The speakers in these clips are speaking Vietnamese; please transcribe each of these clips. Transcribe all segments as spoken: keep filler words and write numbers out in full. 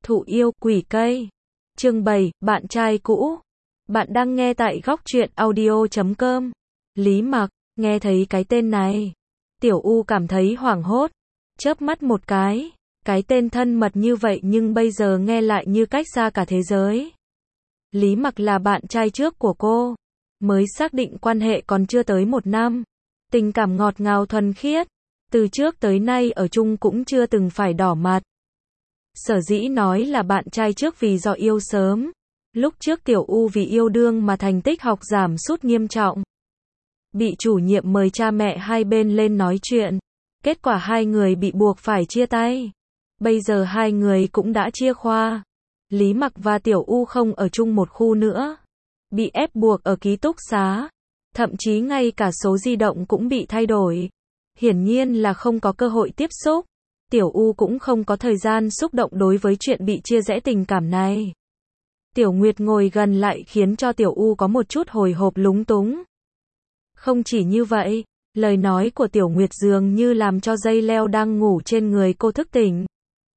Thụ yêu, quỷ cây. Chương bảy, bạn trai cũ. Bạn đang nghe tại góc truyện audio chấm com. Lý Mặc, nghe thấy cái tên này. Tiểu U cảm thấy hoảng hốt. Chớp mắt một cái. Cái tên thân mật như vậy nhưng bây giờ nghe lại như cách xa cả thế giới. Lý Mặc là bạn trai trước của cô. Mới xác định quan hệ còn chưa tới một năm. Tình cảm ngọt ngào thuần khiết. Từ trước tới nay ở chung cũng chưa từng phải đỏ mặt. Sở dĩ nói là bạn trai trước vì do yêu sớm. Lúc trước Tiểu U vì yêu đương mà thành tích học giảm sút nghiêm trọng. Bị chủ nhiệm mời cha mẹ hai bên lên nói chuyện. Kết quả hai người bị buộc phải chia tay. Bây giờ hai người cũng đã chia khoa. Lý Mặc và Tiểu U không ở chung một khu nữa. Bị ép buộc ở ký túc xá. Thậm chí ngay cả số di động cũng bị thay đổi. Hiển nhiên là không có cơ hội tiếp xúc. Tiểu U cũng không có thời gian xúc động đối với chuyện bị chia rẽ tình cảm này. Tiểu Nguyệt ngồi gần lại khiến cho Tiểu U có một chút hồi hộp lúng túng. Không chỉ như vậy, lời nói của Tiểu Nguyệt dường như làm cho dây leo đang ngủ trên người cô thức tỉnh.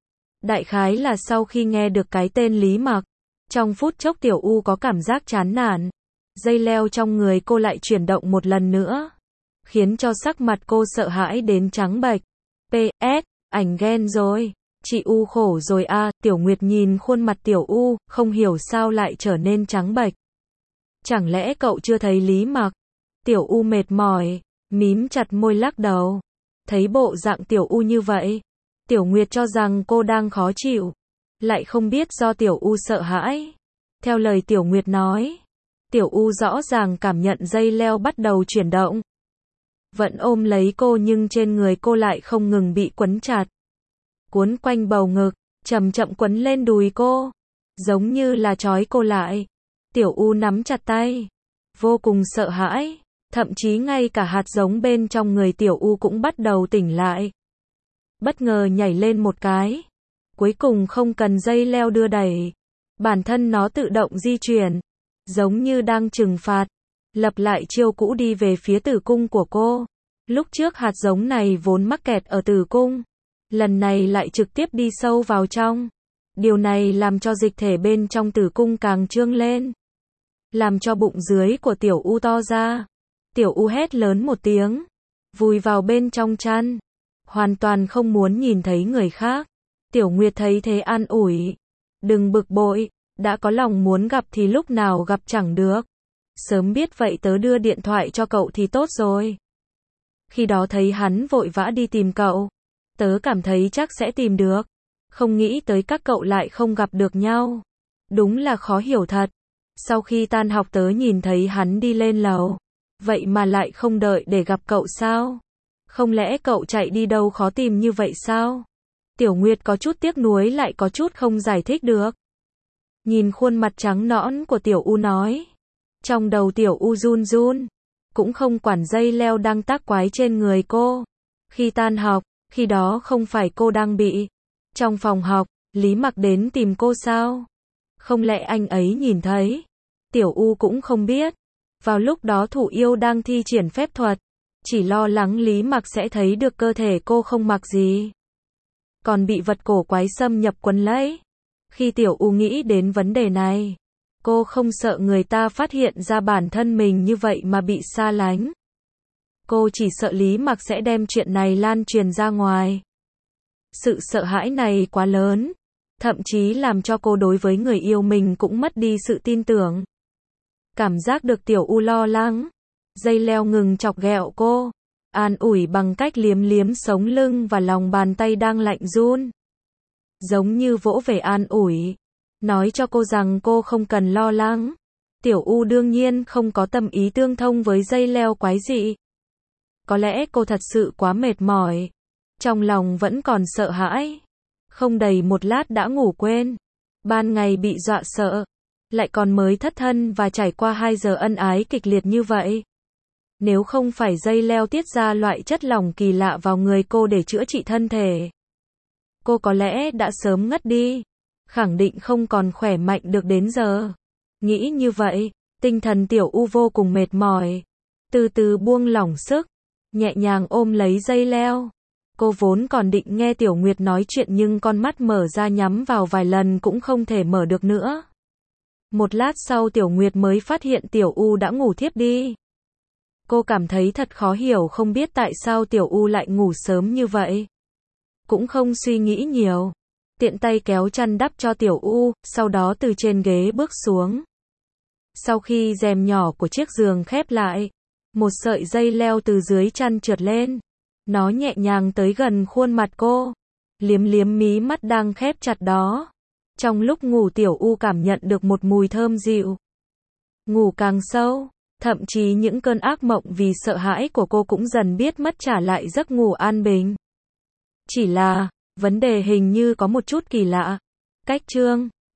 Đại khái là sau khi nghe được cái tên Lý Mặc, trong phút chốc Tiểu U có cảm giác chán nản. Dây leo trong người cô lại chuyển động một lần nữa, khiến cho sắc mặt cô sợ hãi đến trắng bệch. pê ét, ảnh ghen rồi. Chị U khổ rồi a. À. Tiểu Nguyệt nhìn khuôn mặt Tiểu U, không hiểu sao lại trở nên trắng bệch. Chẳng lẽ cậu chưa thấy Lý Mặc? Tiểu U mệt mỏi, mím chặt môi lắc đầu. Thấy bộ dạng Tiểu U như vậy, Tiểu Nguyệt cho rằng cô đang khó chịu, lại không biết do Tiểu U sợ hãi. Theo lời Tiểu Nguyệt nói, Tiểu U rõ ràng cảm nhận dây leo bắt đầu chuyển động. Vẫn ôm lấy cô nhưng trên người cô lại không ngừng bị quấn chặt. Cuốn quanh bầu ngực, chậm chậm quấn lên đùi cô, giống như là trói cô lại. Tiểu U nắm chặt tay, vô cùng sợ hãi, thậm chí ngay cả hạt giống bên trong người Tiểu U cũng bắt đầu tỉnh lại. Bất ngờ nhảy lên một cái, cuối cùng không cần dây leo đưa đẩy, bản thân nó tự động di chuyển, giống như đang trừng phạt, lập lại chiêu cũ đi về phía tử cung của cô. Lúc trước hạt giống này vốn mắc kẹt ở tử cung, lần này lại trực tiếp đi sâu vào trong. Điều này làm cho dịch thể bên trong tử cung càng trương lên, làm cho bụng dưới của Tiểu U to ra. Tiểu U hét lớn một tiếng, vùi vào bên trong chăn, hoàn toàn không muốn nhìn thấy người khác. Tiểu Nguyệt thấy thế an ủi, đừng bực bội, đã có lòng muốn gặp thì lúc nào gặp chẳng được. Sớm biết vậy tớ đưa điện thoại cho cậu thì tốt rồi. Khi đó thấy hắn vội vã đi tìm cậu, tớ cảm thấy chắc sẽ tìm được. Không nghĩ tới các cậu lại không gặp được nhau. Đúng là khó hiểu thật. Sau khi tan học tớ nhìn thấy hắn đi lên lầu. Vậy mà lại không đợi để gặp cậu sao? Không lẽ cậu chạy đi đâu khó tìm như vậy sao? Tiểu Nguyệt có chút tiếc nuối lại có chút không giải thích được. Nhìn khuôn mặt trắng nõn của Tiểu U nói. Trong đầu Tiểu U run run, cũng không quản dây leo đang tác quái trên người cô. Khi tan học, khi đó không phải cô đang bị trong phòng học, Lý Mặc đến tìm cô sao? Không lẽ anh ấy nhìn thấy? Tiểu U cũng không biết. Vào lúc đó Thụ Yêu đang thi triển phép thuật, chỉ lo lắng Lý Mặc sẽ thấy được cơ thể cô không mặc gì, còn bị vật cổ quái xâm nhập quấn lấy. Khi Tiểu U nghĩ đến vấn đề này, cô không sợ người ta phát hiện ra bản thân mình như vậy mà bị xa lánh. Cô chỉ sợ Lý Mặc sẽ đem chuyện này lan truyền ra ngoài. Sự sợ hãi này quá lớn, thậm chí làm cho cô đối với người yêu mình cũng mất đi sự tin tưởng. Cảm giác được Tiểu U lo lắng, dây leo ngừng chọc ghẹo cô, an ủi bằng cách liếm liếm sống lưng và lòng bàn tay đang lạnh run. Giống như vỗ về an ủi, nói cho cô rằng cô không cần lo lắng. Tiểu U đương nhiên không có tâm ý tương thông với dây leo quái dị. Có lẽ cô thật sự quá mệt mỏi, trong lòng vẫn còn sợ hãi. Không đầy một lát đã ngủ quên. Ban ngày bị dọa sợ, lại còn mới thất thân và trải qua hai giờ ân ái kịch liệt như vậy. Nếu không phải dây leo tiết ra loại chất lỏng kỳ lạ vào người cô để chữa trị thân thể, cô có lẽ đã sớm ngất đi, khẳng định không còn khỏe mạnh được đến giờ. Nghĩ như vậy, tinh thần Tiểu U vô cùng mệt mỏi, từ từ buông lỏng sức, nhẹ nhàng ôm lấy dây leo. Cô vốn còn định nghe Tiểu Nguyệt nói chuyện nhưng con mắt mở ra nhắm vào vài lần cũng không thể mở được nữa. Một lát sau Tiểu Nguyệt mới phát hiện Tiểu U đã ngủ thiếp đi. Cô cảm thấy thật khó hiểu, không biết tại sao Tiểu U lại ngủ sớm như vậy. Cũng không suy nghĩ nhiều, tiện tay kéo chăn đắp cho Tiểu U, sau đó từ trên ghế bước xuống. Sau khi rèm nhỏ của chiếc giường khép lại, một sợi dây leo từ dưới chăn trượt lên. Nó nhẹ nhàng tới gần khuôn mặt cô, liếm liếm mí mắt đang khép chặt đó. Trong lúc ngủ Tiểu U cảm nhận được một mùi thơm dịu. Ngủ càng sâu, thậm chí những cơn ác mộng vì sợ hãi của cô cũng dần biết mất, trả lại giấc ngủ an bình. Chỉ là, vấn đề hình như có một chút kỳ lạ. Cách chương